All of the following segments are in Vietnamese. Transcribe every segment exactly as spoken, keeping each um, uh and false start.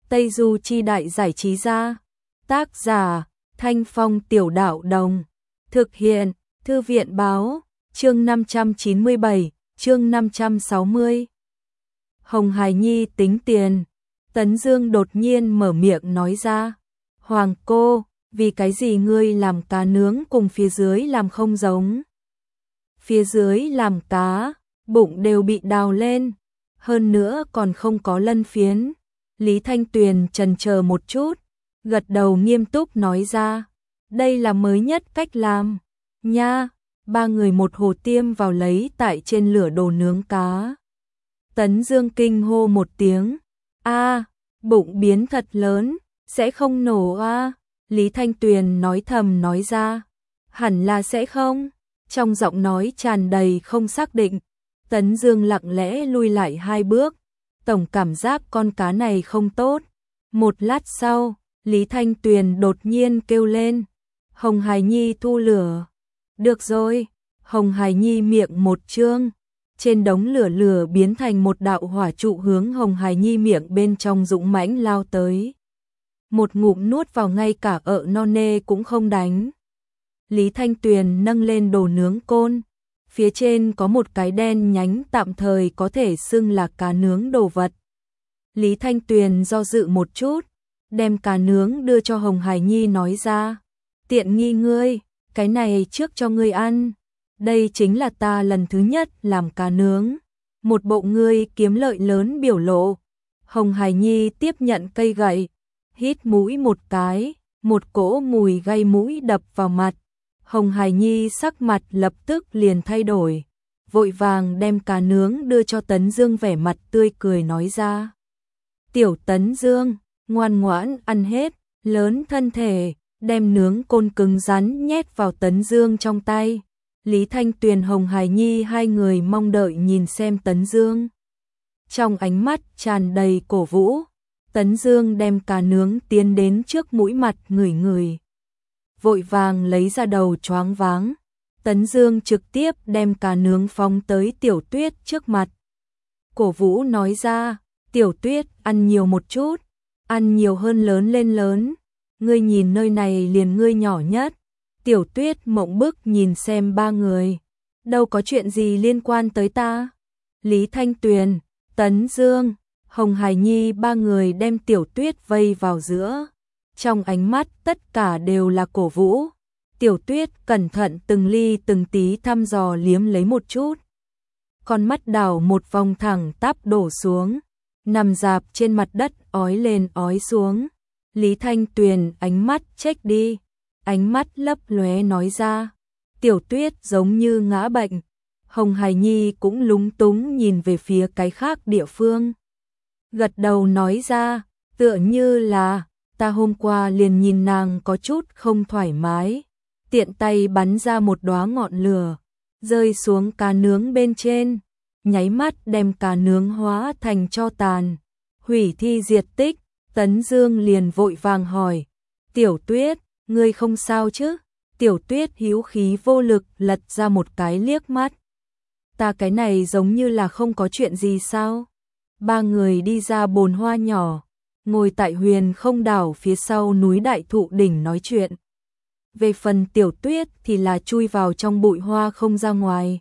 Tây Du Chi Đại Giải Trí Gia. Tác giả, Thanh Phong Tiểu Đạo Đồng. Thực hiện, Thư viện Báo. Chương năm trăm chín mươi bảy, chương năm trăm sáu mươi. Hồng Hải Nhi tính tiền. Tấn Dương đột nhiên mở miệng nói ra. Hoàng cô, vì cái gì ngươi làm cá nướng cùng phía dưới làm không giống? Phía dưới làm cá, bụng đều bị đào lên, hơn nữa còn không có lân phiến. Lý Thanh Tuyền chần chờ một chút, gật đầu nghiêm túc nói ra. Đây là mới nhất cách làm. Nha, ba người một hồ tiêm vào lấy tại trên lửa đồ nướng cá. Tấn Dương kinh hô một tiếng. A, bụng biến thật lớn, sẽ không nổ a. Lý Thanh Tuyền nói thầm nói ra. Hẳn là sẽ không. Trong giọng nói tràn đầy không xác định. Tấn Dương lặng lẽ lui lại hai bước. Tổng cảm giác con cá này không tốt. Một lát sau, Lý Thanh Tuyền đột nhiên kêu lên. Hồng Hải Nhi thu lửa. Được rồi. Hồng Hải Nhi miệng một trương. Trên đống lửa lửa biến thành một đạo hỏa trụ hướng Hồng Hải Nhi miệng bên trong dũng mãnh lao tới. Một ngụm nuốt vào ngay cả ợ non nê cũng không đánh. Lý Thanh Tuyền nâng lên đồ nướng côn. Phía trên có một cái đen nhánh tạm thời có thể xưng là cá nướng đồ vật. Lý Thanh Tuyền do dự một chút, đem cá nướng đưa cho Hồng Hải Nhi nói ra. Tiện nghi ngươi, cái này trước cho ngươi ăn. Đây chính là ta lần thứ nhất làm cá nướng. Một bộ ngươi kiếm lợi lớn biểu lộ. Hồng Hải Nhi tiếp nhận cây gậy, hít mũi một cái, một cỗ mùi gây mũi đập vào mặt. Hồng Hải Nhi sắc mặt lập tức liền thay đổi, vội vàng đem cá nướng đưa cho Tấn Dương vẻ mặt tươi cười nói ra. Tiểu Tấn Dương, ngoan ngoãn ăn hết, lớn thân thể, đem nướng côn cứng rắn nhét vào Tấn Dương trong tay. Lý Thanh Tuyền Hồng Hải Nhi hai người mong đợi nhìn xem Tấn Dương. Trong ánh mắt tràn đầy cổ vũ, Tấn Dương đem cá nướng tiến đến trước mũi mặt ngửi ngửi. Vội vàng lấy ra đầu choáng váng. Tấn Dương trực tiếp đem cá nướng phóng tới Tiểu Tuyết trước mặt. Cổ vũ nói ra, Tiểu Tuyết ăn nhiều một chút, ăn nhiều hơn lớn lên lớn. Ngươi nhìn nơi này liền ngươi nhỏ nhất. Tiểu Tuyết mộng bức nhìn xem ba người. Đâu có chuyện gì liên quan tới ta. Lý Thanh Tuyền, Tấn Dương, Hồng Hải Nhi ba người đem Tiểu Tuyết vây vào giữa. Trong ánh mắt tất cả đều là cổ vũ. Tiểu Tuyết cẩn thận từng ly từng tí thăm dò liếm lấy một chút. Con mắt đảo một vòng thẳng tắp đổ xuống. Nằm dạp trên mặt đất ói lên ói xuống. Lý Thanh Tuyền ánh mắt chếch đi. Ánh mắt lấp lóe nói ra. Tiểu Tuyết giống như ngã bệnh. Hồng Hải Nhi cũng lúng túng nhìn về phía cái khác địa phương. Gật đầu nói ra, tựa như là, ta hôm qua liền nhìn nàng có chút không thoải mái. Tiện tay bắn ra một đóa ngọn lửa, rơi xuống cá nướng bên trên. Nháy mắt đem cá nướng hóa thành tro tàn. Hủy thi diệt tích, Tấn Dương liền vội vàng hỏi. Tiểu Tuyết, ngươi không sao chứ? Tiểu Tuyết hiếu khí vô lực lật ra một cái liếc mắt. Ta cái này giống như là không có chuyện gì sao? Ba người đi ra bồn hoa nhỏ, ngồi tại Huyền Không Đảo phía sau núi đại thụ đỉnh nói chuyện. Về phần Tiểu Tuyết thì là chui vào trong bụi hoa không ra ngoài.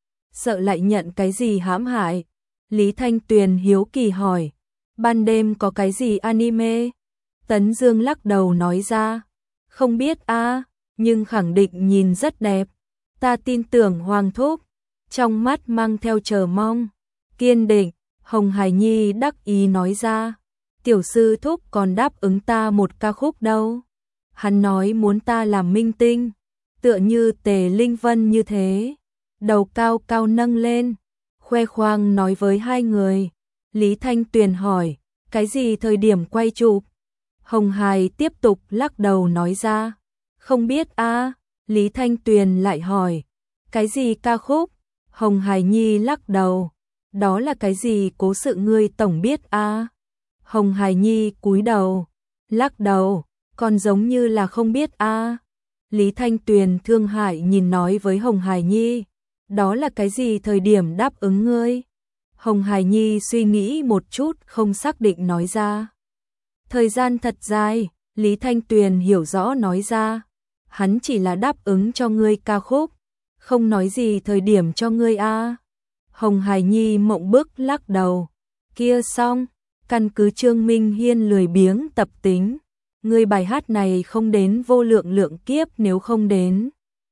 Sợ lại nhận cái gì hãm hại. Lý Thanh Tuyền hiếu kỳ hỏi. Ban đêm có cái gì anime? Tấn Dương lắc đầu nói ra. Không biết a, nhưng khẳng định nhìn rất đẹp. Ta tin tưởng Hoàng Thúc. Trong mắt mang theo chờ mong, kiên định, Hồng Hải Nhi đắc ý nói ra. Tiểu sư thúc còn đáp ứng ta một ca khúc đâu. Hắn nói muốn ta làm minh tinh, tựa như Tề Linh Vân như thế. Đầu cao cao nâng lên, khoe khoang nói với hai người. Lý Thanh Tuyền hỏi, cái gì thời điểm quay chụp? Hồng Hải tiếp tục lắc đầu nói ra. Không biết a. Lý Thanh Tuyền lại hỏi, cái gì ca khúc? Hồng Hải Nhi lắc đầu. Đó là cái gì cố sự ngươi tổng biết a? Hồng Hải Nhi cúi đầu, lắc đầu, còn giống như là không biết a. Lý Thanh Tuyền thương hại nhìn nói với Hồng Hải Nhi, đó là cái gì thời điểm đáp ứng ngươi? Hồng Hải Nhi suy nghĩ một chút không xác định nói ra. Thời gian thật dài, Lý Thanh Tuyền hiểu rõ nói ra. Hắn chỉ là đáp ứng cho ngươi ca khúc, không nói gì thời điểm cho ngươi a. À. Hồng Hải Nhi mộng bức lắc đầu. Kia xong, căn cứ Trương Minh Hiên lười biếng tập tính. Ngươi bài hát này không đến vô lượng lượng kiếp nếu không đến.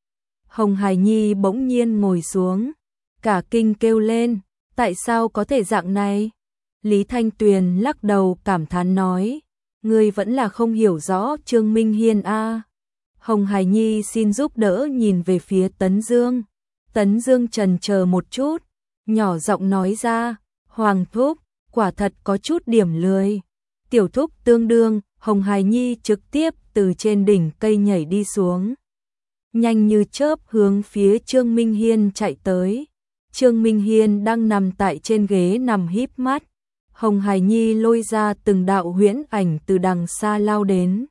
Hồng Hải Nhi bỗng nhiên ngồi xuống, cả kinh kêu lên, tại sao có thể dạng này? Lý Thanh Tuyền lắc đầu cảm thán nói, ngươi vẫn là không hiểu rõ Trương Minh Hiên a. À. Hồng Hải Nhi xin giúp đỡ nhìn về phía Tấn Dương. Tấn Dương chần chờ một chút, nhỏ giọng nói ra, Hoàng thúc, quả thật có chút điểm lười. Tiểu thúc tương đương, Hồng Hải Nhi trực tiếp từ trên đỉnh cây nhảy đi xuống. Nhanh như chớp hướng phía Trương Minh Hiên chạy tới. Trương Minh Hiên đang nằm tại trên ghế nằm híp mắt. Hồng Hải Nhi lôi ra từng đạo huyễn ảnh từ đằng xa lao đến.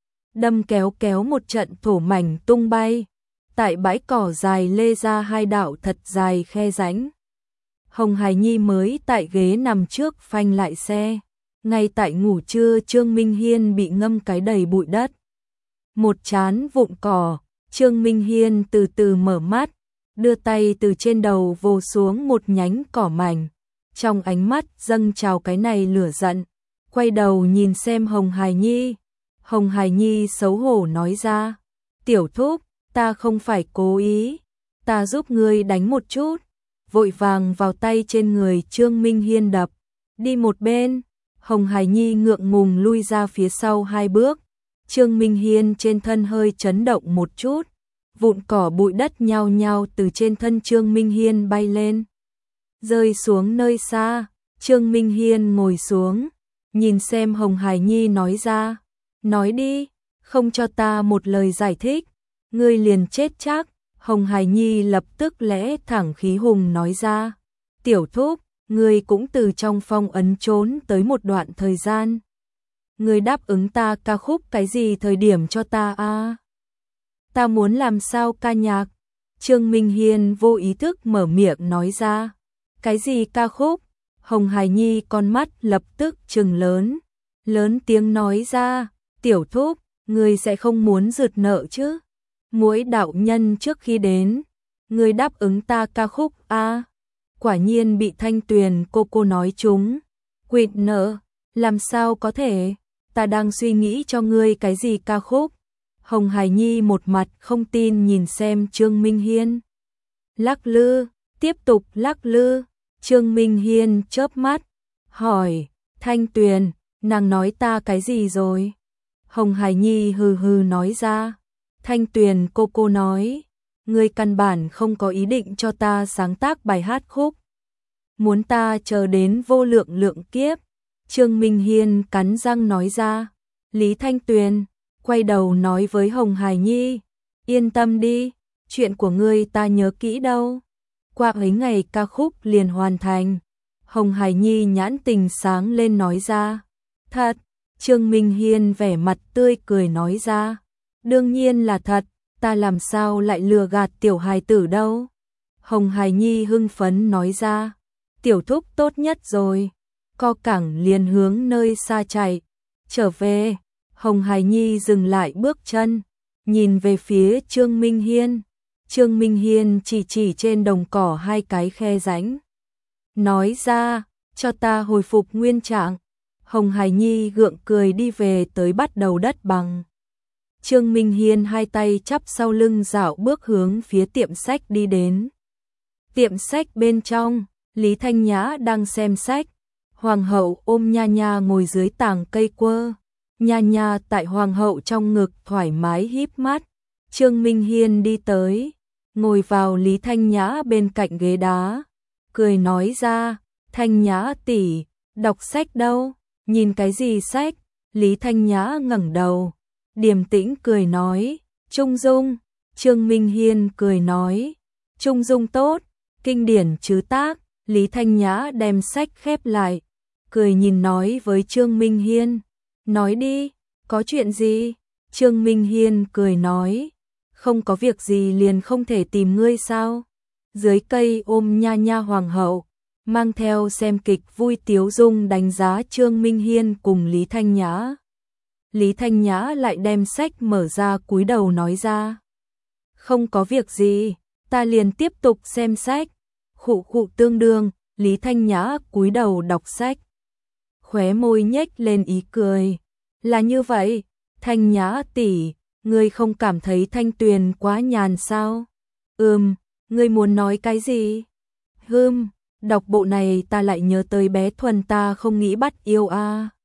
Đâm kéo kéo một trận thổ mảnh tung bay. Tại bãi cỏ dài lê ra hai đạo thật dài khe rãnh. Hồng Hải Nhi mới tại ghế nằm trước phanh lại xe. Ngay tại ngủ trưa Trương Minh Hiên bị ngâm cái đầy bụi đất. Một chán vụn cỏ, Trương Minh Hiên từ từ mở mắt, đưa tay từ trên đầu vồ xuống một nhánh cỏ mảnh. Trong ánh mắt dâng trào cái này lửa giận, quay đầu nhìn xem Hồng Hải Nhi. Hồng Hải Nhi xấu hổ nói ra, tiểu thúc, ta không phải cố ý, ta giúp ngươi đánh một chút. Vội vàng vào tay trên người Trương Minh Hiên đập, đi một bên. Hồng Hải Nhi ngượng ngùng lui ra phía sau hai bước. Trương Minh Hiên trên thân hơi chấn động một chút, vụn cỏ bụi đất nhao nhao từ trên thân Trương Minh Hiên bay lên, rơi xuống nơi xa. Trương Minh Hiên ngồi xuống, nhìn xem Hồng Hải Nhi nói ra, nói đi, không cho ta một lời giải thích, ngươi liền chết chắc. Hồng Hải Nhi lập tức lẽ thẳng khí hùng nói ra, tiểu thúc, ngươi cũng từ trong phong ấn trốn tới một đoạn thời gian. Ngươi đáp ứng ta ca khúc cái gì thời điểm cho ta a? À? Ta muốn làm sao ca nhạc? Trương Minh Hiên vô ý thức mở miệng nói ra. Cái gì ca khúc? Hồng Hải Nhi con mắt lập tức trừng lớn, lớn tiếng nói ra, tiểu thúc, ngươi sẽ không muốn rượt nợ chứ? Mỗi đạo nhân trước khi đến, ngươi đáp ứng ta ca khúc a. À? Quả nhiên bị Thanh Tuyền cô cô nói trúng. Quỵt nợ, làm sao có thể? Ta đang suy nghĩ cho ngươi cái gì ca khúc? Hồng Hải Nhi một mặt không tin nhìn xem Trương Minh Hiên. Lắc lư, tiếp tục lắc lư. Trương Minh Hiên chớp mắt, hỏi, Thanh Tuyền, nàng nói ta cái gì rồi? Hồng Hải Nhi hừ hừ nói ra. Thanh Tuyền cô cô nói, ngươi căn bản không có ý định cho ta sáng tác bài hát khúc. Muốn ta chờ đến vô lượng lượng kiếp. Trương Minh Hiên cắn răng nói ra. Lý Thanh Tuyền quay đầu nói với Hồng Hải Nhi, yên tâm đi, chuyện của ngươi ta nhớ kỹ đâu. Qua ấy ngày ca khúc liền hoàn thành. Hồng Hải Nhi nhãn tình sáng lên nói ra. Thật. Trương Minh Hiên vẻ mặt tươi cười nói ra. Đương nhiên là thật, ta làm sao lại lừa gạt tiểu hài tử đâu. Hồng Hải Nhi hưng phấn nói ra. Tiểu thúc tốt nhất rồi. Co cẳng liền hướng nơi xa chạy. Trở về. Hồng Hải Nhi dừng lại bước chân, nhìn về phía Trương Minh Hiên. Trương Minh Hiên chỉ chỉ trên đồng cỏ hai cái khe rãnh. Nói ra, cho ta hồi phục nguyên trạng. Hồng Hải Nhi gượng cười đi về tới bắt đầu đất bằng. Trương Minh Hiên hai tay chắp sau lưng dạo bước hướng phía tiệm sách đi đến. Tiệm sách bên trong, Lý Thanh Nhã đang xem sách. Hoàng hậu ôm Nha Nha ngồi dưới tàng cây quơ. Nha Nha tại hoàng hậu trong ngực thoải mái híp mắt. Trương Minh Hiên đi tới, ngồi vào Lý Thanh Nhã bên cạnh ghế đá, cười nói ra, Thanh Nhã tỷ, đọc sách đâu? Nhìn cái gì sách? Lý Thanh Nhã ngẩng đầu, điềm tĩnh cười nói, Trung Dung. Trương Minh Hiên cười nói, Trung Dung tốt, kinh điển chứ tác. Lý Thanh Nhã đem sách khép lại, cười nhìn nói với Trương Minh Hiên, nói đi, có chuyện gì? Trương Minh Hiên cười nói, không có việc gì liền không thể tìm ngươi sao? Dưới cây ôm Nha Nha hoàng hậu, mang theo xem kịch vui tiếu dung đánh giá Trương Minh Hiên cùng Lý Thanh Nhã. Lý Thanh Nhã lại đem sách mở ra cúi đầu nói ra. Không có việc gì, ta liền tiếp tục xem sách. Khụ khụ tương đương, Lý Thanh Nhã cúi đầu đọc sách. Khóe môi nhếch lên ý cười. Là như vậy, Thanh Nhã tỷ, ngươi không cảm thấy Thanh Tuyền quá nhàn sao? Ừm, ngươi muốn nói cái gì? Hừm, đọc bộ này ta lại nhớ tới bé Thuần ta không nghĩ bắt yêu a. À.